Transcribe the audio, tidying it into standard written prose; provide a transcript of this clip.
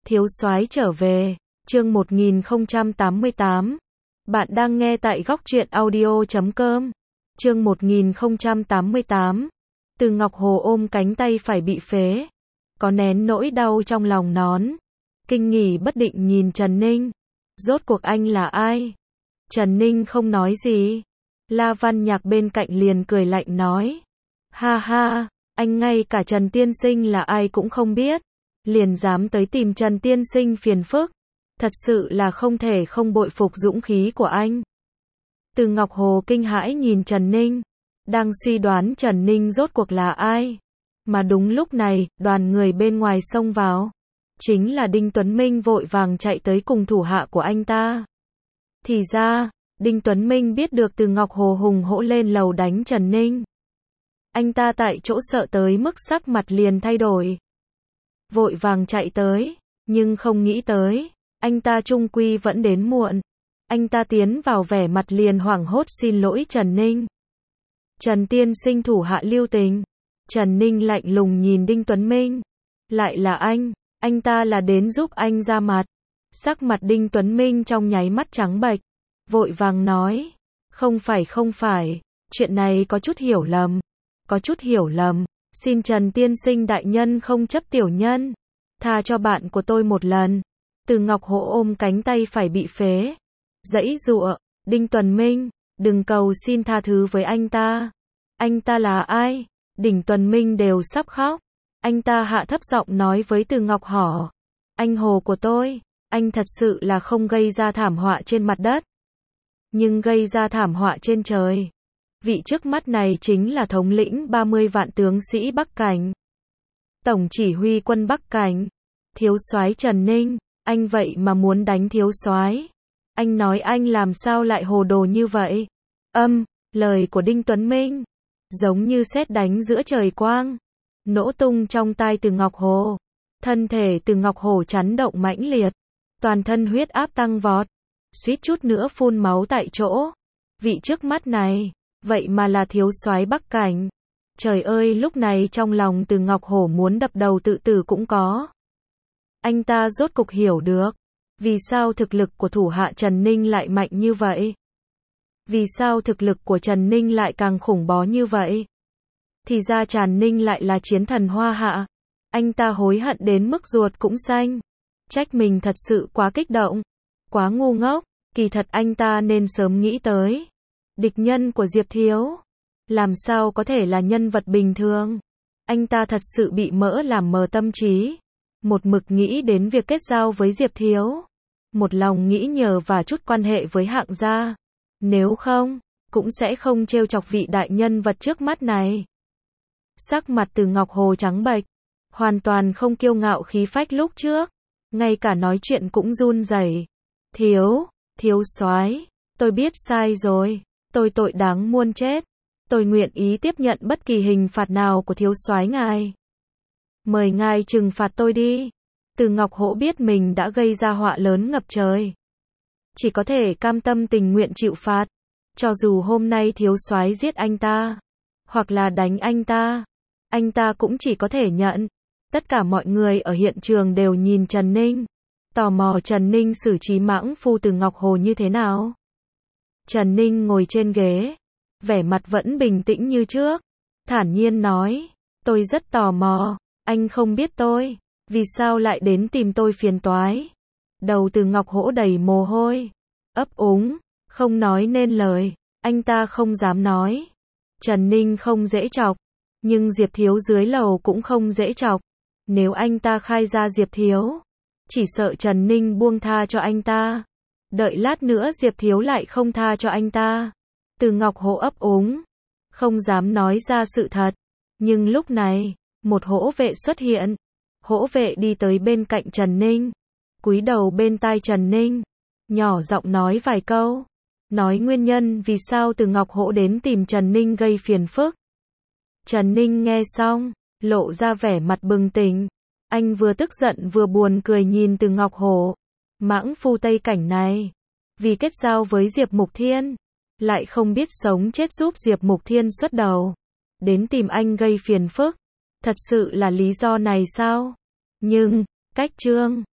Thiếu soái trở về, chương 1088. Bạn đang nghe tại góc truyện audio.com. Chương 1088. Từ Ngọc Hồ ôm cánh tay phải bị phế, có nén nỗi đau trong lòng nón. Kinh nghỉ bất định nhìn Trần Ninh. Rốt cuộc anh là ai? Trần Ninh không nói gì. La Văn Nhạc bên cạnh liền cười lạnh nói. Ha ha, anh ngay cả Trần Tiên Sinh là ai cũng không biết, liền dám tới tìm Trần Tiên Sinh phiền phức. Thật sự là không thể không bội phục dũng khí của anh. Từ Ngọc Hồ kinh hãi nhìn Trần Ninh, đang suy đoán Trần Ninh rốt cuộc là ai. Mà đúng lúc này, đoàn người bên ngoài xông vào. Chính là Đinh Tuấn Minh vội vàng chạy tới cùng thủ hạ của anh ta. Thì ra, Đinh Tuấn Minh biết được Từ Ngọc Hồ hùng hổ lên lầu đánh Trần Ninh. Anh ta tại chỗ sợ tới mức sắc mặt liền thay đổi. Vội vàng chạy tới, nhưng không nghĩ tới, anh ta chung quy vẫn đến muộn. Anh ta tiến vào vẻ mặt liền hoảng hốt xin lỗi Trần Ninh. Trần Tiên Sinh thủ hạ lưu tình. Trần Ninh lạnh lùng nhìn Đinh Tuấn Minh. Lại là anh ta là đến giúp anh ra mặt. Sắc mặt Đinh Tuấn Minh trong nháy mắt trắng bệch, vội vàng nói. Không phải, chuyện này có chút hiểu lầm. Xin Trần Tiên Sinh đại nhân không chấp tiểu nhân, tha cho bạn của tôi một lần. Từ Ngọc Hồ ôm cánh tay phải bị phế, giãy giụa. Đinh Tuấn Minh, đừng cầu xin tha thứ với anh ta. Anh ta là ai? Đinh Tuấn Minh đều sắp khóc. Anh ta hạ thấp giọng nói với Từ Ngọc Hồ. Anh Hồ của tôi, anh thật sự là không gây ra thảm họa trên mặt đất, nhưng gây ra thảm họa trên trời. Vị trước mắt này chính là thống lĩnh 30 vạn tướng sĩ Bắc Cảnh, tổng chỉ huy quân Bắc Cảnh, thiếu soái Trần Ninh. Anh vậy mà muốn đánh thiếu soái? Anh nói anh làm sao lại hồ đồ như vậy? Lời của Đinh Tuấn Minh giống như sét đánh giữa trời quang, nổ tung trong tai Từ Ngọc Hồ. Thân thể Từ Ngọc Hồ chấn động mãnh liệt, toàn thân huyết áp tăng vọt, suýt chút nữa phun máu tại chỗ. Vị trước mắt này, vậy mà là thiếu soái Bắc Cảnh. Trời ơi, lúc này trong lòng Từ Ngọc Hồ muốn đập đầu tự tử cũng có. Anh ta rốt cục hiểu được, vì sao thực lực của thủ hạ Trần Ninh lại mạnh như vậy. Vì sao thực lực của Trần Ninh lại càng khủng bố như vậy. Thì ra Trần Ninh lại là chiến thần Hoa Hạ. Anh ta hối hận đến mức ruột cũng xanh. Trách mình thật sự quá kích động, quá ngu ngốc. Kỳ thật anh ta nên sớm nghĩ tới. Địch nhân của Diệp Thiếu làm sao có thể là nhân vật bình thường. Anh ta thật sự bị mỡ làm mờ tâm trí, một mực nghĩ đến việc kết giao với Diệp Thiếu, một lòng nghĩ nhờ và chút quan hệ với Hạng gia, nếu không cũng sẽ không trêu chọc vị đại nhân vật trước mắt này. Sắc mặt Từ Ngọc Hồ trắng bệch, hoàn toàn không kiêu ngạo khí phách lúc trước, ngay cả nói chuyện cũng run rẩy. Thiếu soái, tôi biết sai rồi, tôi tội đáng muôn chết. Tôi nguyện ý tiếp nhận bất kỳ hình phạt nào của thiếu soái ngài. Mời ngài trừng phạt tôi đi. Từ Ngọc Hồ biết mình đã gây ra họa lớn ngập trời, chỉ có thể cam tâm tình nguyện chịu phạt. Cho dù hôm nay thiếu soái giết anh ta, hoặc là đánh anh ta cũng chỉ có thể nhận. Tất cả mọi người ở hiện trường đều nhìn Trần Ninh, tò mò Trần Ninh xử trí mãng phu Từ Ngọc Hồ như thế nào. Trần Ninh ngồi trên ghế, vẻ mặt vẫn bình tĩnh như trước, thản nhiên nói. Tôi rất tò mò, anh không biết tôi, vì sao lại đến tìm tôi phiền toái. Đầu Từ Ngọc Hồ đầy mồ hôi, ấp úng, không nói nên lời. Anh ta không dám nói. Trần Ninh không dễ chọc, nhưng Diệp Thiếu dưới lầu cũng không dễ chọc. Nếu anh ta khai ra Diệp Thiếu, chỉ sợ Trần Ninh buông tha cho anh ta. Đợi lát nữa Diệp Thiếu lại không tha cho anh ta. Từ Ngọc Hồ ấp úng, không dám nói ra sự thật. Nhưng lúc này, một hổ vệ xuất hiện. Hổ vệ đi tới bên cạnh Trần Ninh, cúi đầu bên tai Trần Ninh, nhỏ giọng nói vài câu, nói nguyên nhân vì sao Từ Ngọc Hồ đến tìm Trần Ninh gây phiền phức. Trần Ninh nghe xong, lộ ra vẻ mặt bừng tỉnh. Anh vừa tức giận vừa buồn cười nhìn Từ Ngọc Hồ. Mãng phu Tây Cảnh này, vì kết giao với Diệp Mục Thiên, lại không biết sống chết giúp Diệp Mục Thiên xuất đầu, đến tìm anh gây phiền phức. Thật sự là lý do này sao? Nhưng, cách Trương